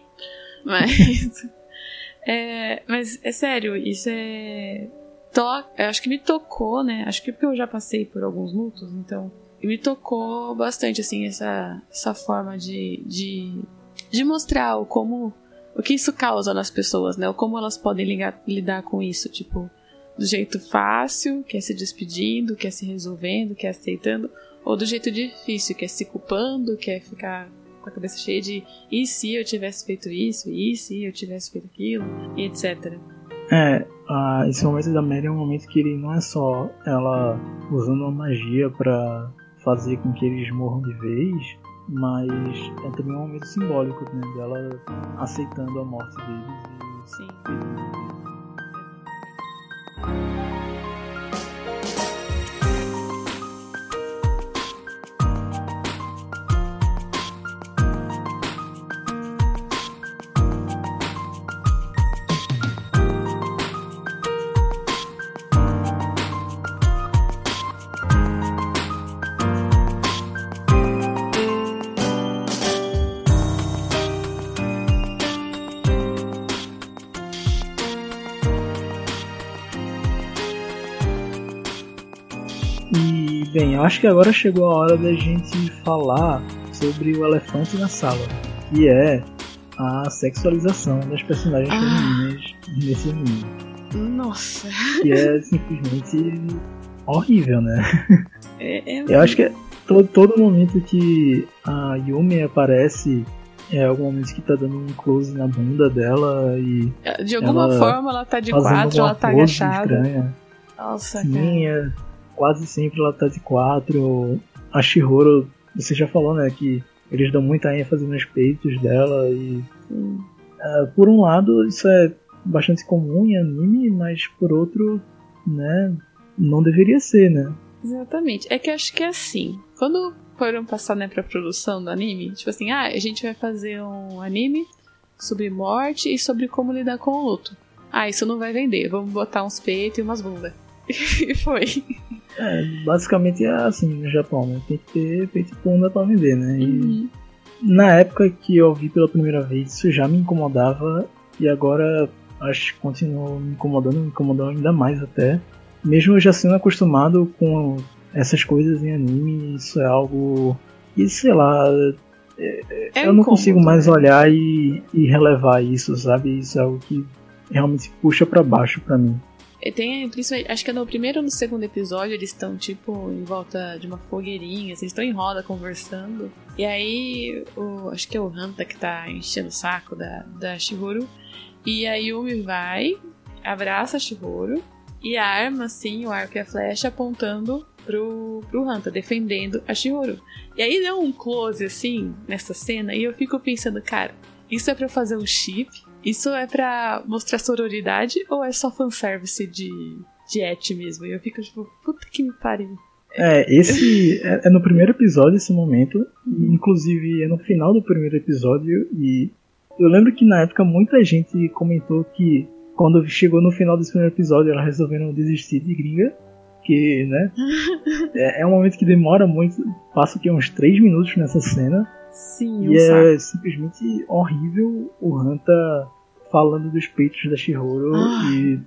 Mas é sério, isso eu acho que me tocou, né? Acho que porque eu já passei por alguns lutos, então me tocou bastante, assim, essa forma de mostrar o que isso causa nas pessoas, né? Ou como elas podem lidar com isso, tipo, do jeito fácil, que é se despedindo, que é se resolvendo, que é aceitando, ou do jeito difícil, que é se culpando, que é ficar com a cabeça cheia de e se eu tivesse feito isso, e se eu tivesse feito aquilo, e etc. Esse momento da Mary é um momento que ele não é só ela usando uma magia pra fazer com que eles morram de vez, mas é também um momento simbólico, né, dela aceitando a morte deles. Sim. Bem, eu acho que agora chegou a hora da gente falar sobre o elefante na sala, que é a sexualização das personagens femininas nesse anime. Nossa. Que é simplesmente horrível, né? Eu acho que todo momento que a Yumi aparece é algum momento que tá dando um close na bunda dela e de alguma forma ela tá de quatro, ela tá agachada. Estranha. Nossa, sim, quase sempre ela tá de quatro. A Chihiro, você já falou, né, que eles dão muita ênfase nos peitos dela e por um lado isso é bastante comum em anime, mas por outro, né, não deveria ser, né? Exatamente. É que acho que é assim, quando foram passar, né, pra produção do anime, tipo assim, a gente vai fazer um anime sobre morte e sobre como lidar com o luto. Isso não vai vender, vamos botar uns peitos e umas bundas. E foi. Basicamente é assim no Japão, né? Tem que ter peito e bunda pra vender, né? E na época que eu vi pela primeira vez, isso já me incomodava e agora acho que continua me incomodando ainda mais até. Mesmo eu já sendo acostumado com essas coisas em anime, isso é algo... E sei lá, eu não consigo mais olhar e relevar isso, sabe? Isso é algo que realmente puxa pra baixo pra mim. Tem, principalmente, acho que no primeiro ou no segundo episódio eles estão tipo em volta de uma fogueirinha, eles estão em roda conversando. E aí, acho que é o Hanta que tá enchendo o saco da Chihiro. E a Yumi vai, abraça a Chihiro e arma assim o arco e a flecha apontando pro Hanta, defendendo a Chihiro. E aí deu um close assim nessa cena e eu fico pensando, cara, isso é pra fazer um chip? Isso é pra mostrar sororidade ou é só fanservice de ecchi mesmo? E eu fico tipo, puta que me pariu. Esse é no primeiro episódio esse momento, inclusive é no final do primeiro episódio, e eu lembro que na época muita gente comentou que quando chegou no final desse primeiro episódio elas resolveram desistir de Gringa, que, né, é um momento que demora muito, passa aqui uns 3 minutos nessa cena. Sim, e é simplesmente horrível o Hanta falando dos peitos da Chihiro e...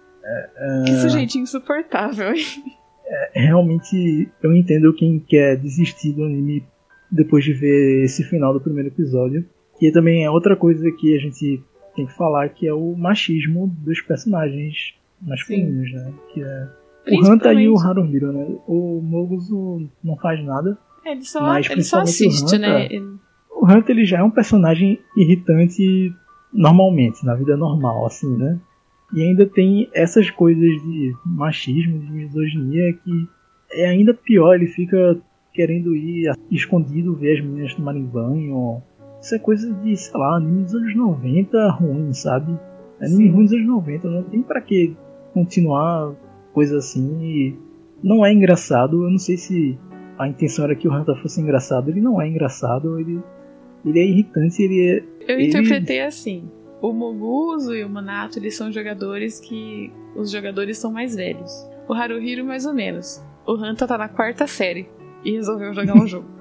Que sujeitinho insuportável, hein? Realmente eu entendo quem quer desistir do anime depois de ver esse final do primeiro episódio. Que também é outra coisa que a gente tem que falar, que é o machismo dos personagens masculinos, né? Que é o Hanta e o Haruhiro, né? O Moguzo não faz nada. Ele só assiste, né? O Hanta, ele já é um personagem irritante normalmente, na vida normal, assim, né? E ainda tem essas coisas de machismo, de misoginia, que é ainda pior. Ele fica querendo ir escondido, ver as meninas tomarem banho. Isso é coisa de, sei lá, anime dos anos 90 ruim, sabe? Anime ruim dos anos 90, não tem pra que continuar coisa assim. E não é engraçado. Eu não sei se a intenção era que o Hanta fosse engraçado. Ele não é engraçado, ele é irritante, Eu interpretei assim. O Moguzo e o Minato, eles são jogadores que... Os jogadores são mais velhos. O Haruhiro, mais ou menos. O Hanta tá na 4ª série e resolveu jogar um jogo.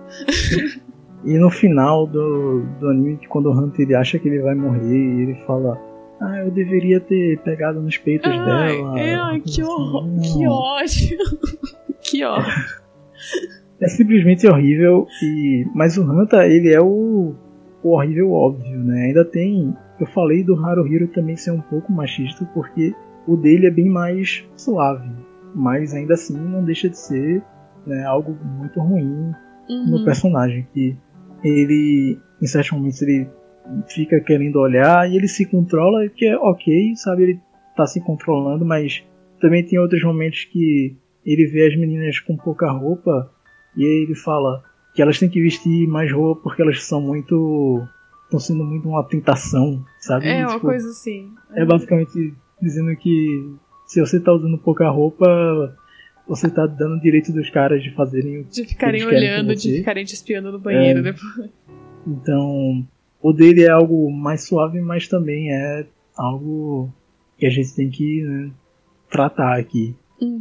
E no final do anime, quando o Hanta ele acha que ele vai morrer, ele fala: eu deveria ter pegado nos peitos dela. Que ódio. Que ódio. É simplesmente horrível. Mas o Hanta, ele é o horrível óbvio, né? Ainda tem... Eu falei do Haruhiro também ser um pouco machista, porque o dele é bem mais suave. Mas ainda assim não deixa de ser, né, algo muito ruim no personagem. Que ele, em certos momentos, ele fica querendo olhar e ele se controla, que é ok, sabe? Ele tá se controlando, mas também tem outros momentos que ele vê as meninas com pouca roupa e aí ele fala que elas têm que vestir mais roupa porque elas são muito... estão sendo muito uma tentação, sabe? É, uma coisa assim. É basicamente dizendo que se você tá usando pouca roupa, você tá dando o direito dos caras de fazerem o que de ficarem olhando, de ficarem te espiando no banheiro depois. Então, o dele é algo mais suave, mas também é algo que a gente tem que, né, tratar aqui.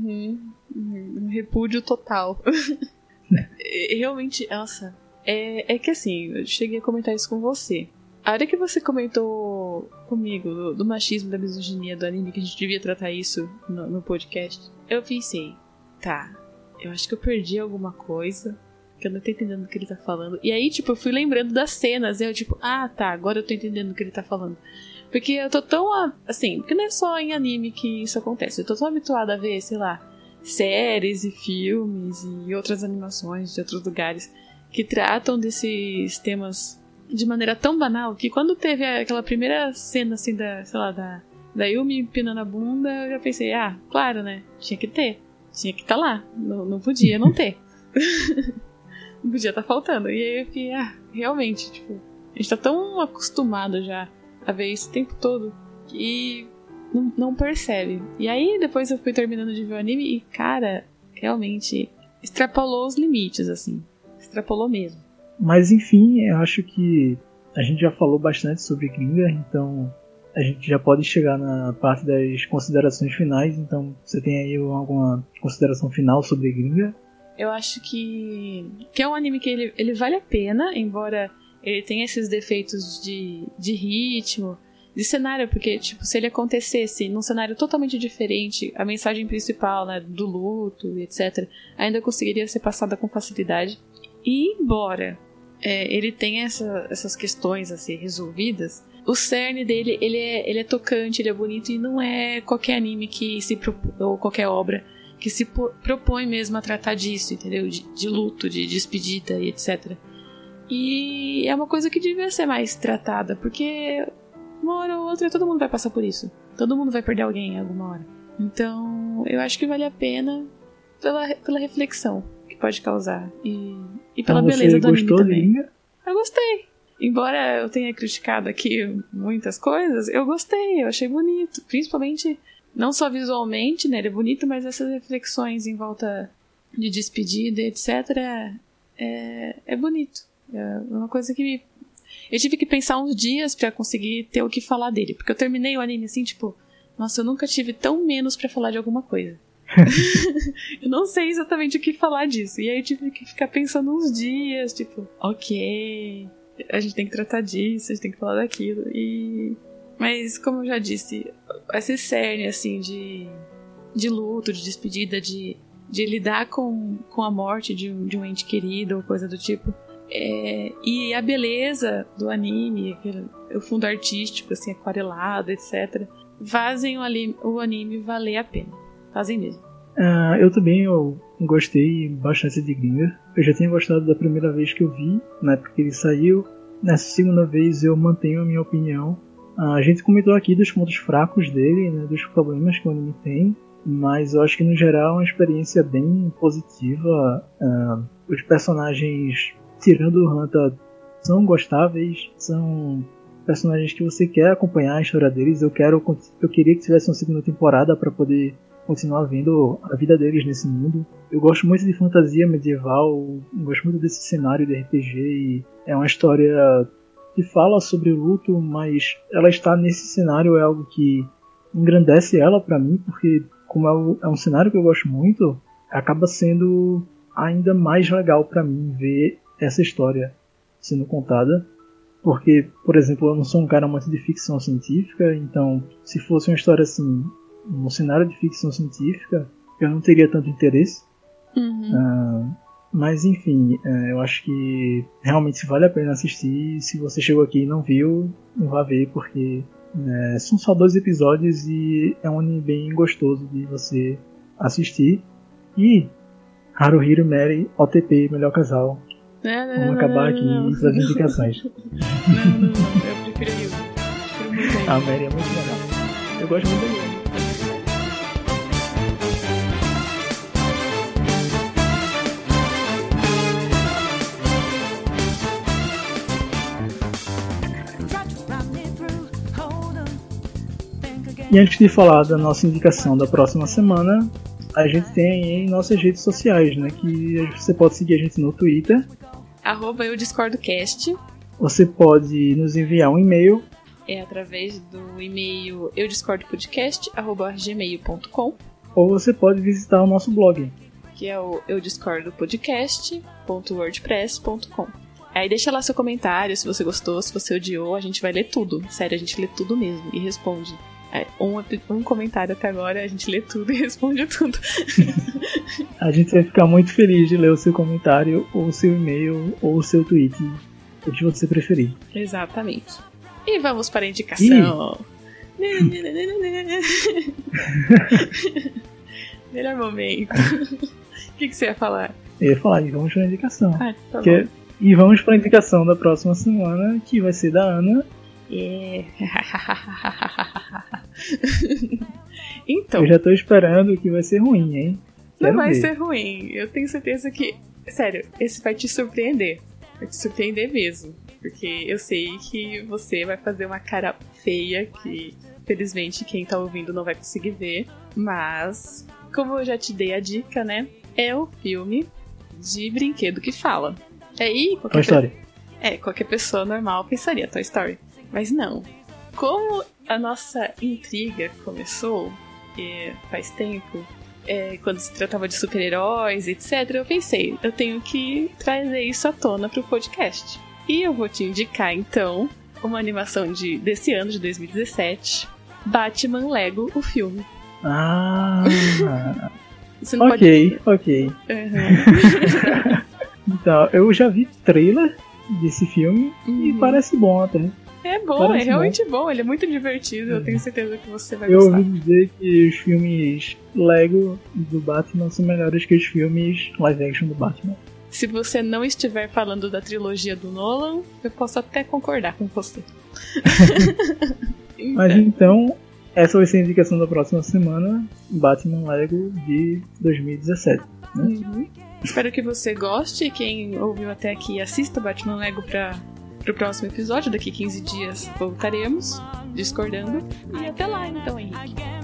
Um repúdio total. Realmente, nossa, é que assim, eu cheguei a comentar isso com você. A hora que você comentou comigo do machismo, da misoginia do anime, que a gente devia tratar isso no podcast, eu pensei, tá, eu acho que eu perdi alguma coisa, que eu não tô entendendo o que ele tá falando. E aí, tipo, eu fui lembrando das cenas, e eu tipo, tá, agora eu tô entendendo o que ele tá falando. Porque eu tô tão, assim, porque não é só em anime que isso acontece, eu tô tão habituada a ver, sei lá, séries e filmes e outras animações de outros lugares que tratam desses temas de maneira tão banal, que quando teve aquela primeira cena, assim, da Yumi empinando a bunda, eu já pensei, claro, né, tinha que estar lá, não podia não ter. Não podia estar faltando. E aí eu fiquei, realmente, tipo, a gente tá tão acostumado já a ver isso o tempo todo que não percebe. E aí depois eu fui terminando de ver o anime e, cara, realmente extrapolou os limites, assim. Extrapolou mesmo. Mas enfim, eu acho que a gente já falou bastante sobre Gringa, então a gente já pode chegar na parte das considerações finais. Então você tem aí alguma consideração final sobre Gringa? Eu acho que é um anime que ele vale a pena, embora ele tenha esses defeitos de ritmo, de cenário, porque, tipo, se ele acontecesse num cenário totalmente diferente, a mensagem principal, né, do luto e etc., ainda conseguiria ser passada com facilidade. E embora ele tenha essas questões a ser resolvidas, o cerne dele, ele é tocante, ele é bonito, e não é qualquer anime ou qualquer obra que se propõe mesmo a tratar disso, entendeu? De luto, de despedida e etc. E é uma coisa que devia ser mais tratada, porque uma hora ou outra todo mundo vai passar por isso. Todo mundo vai perder alguém alguma hora. Então, eu acho que vale a pena pela reflexão que pode causar. E pela beleza do anime também. Eu gostei. Embora eu tenha criticado aqui muitas coisas, eu gostei, eu achei bonito. Principalmente, não só visualmente, né, ele é bonito, mas essas reflexões em volta de despedida, etc. É bonito. É uma coisa que eu tive que pensar uns dias pra conseguir ter o que falar dele. Porque eu terminei o anime assim, tipo, nossa, eu nunca tive tão menos pra falar de alguma coisa. Eu não sei exatamente o que falar disso. E aí eu tive que ficar pensando uns dias, tipo, ok, a gente tem que tratar disso, a gente tem que falar daquilo. Mas, como eu já disse, esse cerne, assim, de luto, de despedida, de lidar com a morte de um ente querido ou coisa do tipo. E a beleza do anime, o fundo artístico, assim, aquarelado, etc., fazem o anime valer a pena. Fazem mesmo. Eu também gostei bastante de Gringa. Eu já tinha gostado da primeira vez que eu vi, na época que ele saiu. Nessa segunda vez eu mantenho a minha opinião. A gente comentou aqui dos pontos fracos dele, né, dos problemas que o anime tem, mas eu acho que no geral é uma experiência bem positiva. Os personagens, tirando o Hanta, são gostáveis, são personagens que você quer acompanhar a história deles. Eu queria que tivesse uma segunda temporada para poder continuar vendo a vida deles nesse mundo. Eu gosto muito de fantasia medieval, gosto muito desse cenário de RPG, e é uma história que fala sobre o luto, mas ela está nesse cenário, é algo que engrandece ela pra mim, porque como é um cenário que eu gosto muito, acaba sendo ainda mais legal pra mim ver essa história sendo contada. Porque, por exemplo, eu não sou um cara muito de ficção científica, então se fosse uma história assim, num cenário de ficção científica, eu não teria tanto interesse. Mas enfim, eu acho que realmente vale a pena assistir. Se você chegou aqui e não viu, não vá ver, porque são só 2 episódios e é um anime bem gostoso de você assistir. E Haruhiro Mary, OTP, melhor casal. Vamos acabar aqui das indicações. Não, eu prefiro a Mary é muito legal. Eu gosto muito dele. E antes de falar da nossa indicação da próxima semana, a gente tem aí nossas redes sociais, né? Que você pode seguir a gente no Twitter. @eudiscordocast. Você pode nos enviar um e-mail. Através do e-mail eudiscordopodcast@gmail.com. Ou você pode visitar o nosso blog, que é o eudiscordopodcast.wordpress.com. Aí deixa lá seu comentário, se você gostou, se você odiou, a gente vai ler tudo. Sério, a gente lê tudo mesmo e responde. Um comentário até agora, a gente lê tudo e responde tudo. A gente vai ficar muito feliz de ler o seu comentário, ou o seu e-mail, ou o seu tweet, o que você preferir. Exatamente. E vamos para a indicação. Melhor momento. O que você ia falar? Eu ia falar, e vamos para a indicação. Ah, tá bom. E vamos para a indicação da próxima semana, que vai ser da Ana. Então, eu já tô esperando que vai ser ruim, hein? Não vai ser ruim. Eu tenho certeza que... Sério, esse vai te surpreender. Vai te surpreender mesmo. Porque eu sei que você vai fazer uma cara feia que, felizmente, quem tá ouvindo não vai conseguir ver. Mas, como eu já te dei a dica, né? É o filme de brinquedo que fala. Aí, Toy Story. Qualquer pessoa normal pensaria Toy Story. Mas não. Como a nossa intriga começou faz tempo, quando se tratava de super-heróis, etc., eu pensei, eu tenho que trazer isso à tona pro podcast. E eu vou te indicar, então, uma animação desse ano, de 2017, Batman Lego, o filme. Ah! Você não ok. Uhum. Então, eu já vi trailer desse filme e parece bom até. É bom, é realmente bom, ele é muito divertido, eu tenho certeza que você vai eu gostar. ouvi dizer que os filmes Lego do Batman são melhores que os filmes live action do Batman. Se você não estiver falando da trilogia do Nolan, eu posso até concordar com você. Mas então, essa vai ser a indicação da próxima semana, Batman Lego de 2017. Né? Uhum. Espero que você goste. Quem ouviu até aqui, assista Batman Lego pro próximo episódio. Daqui 15 dias voltaremos discordando. E até lá, então, Henrique.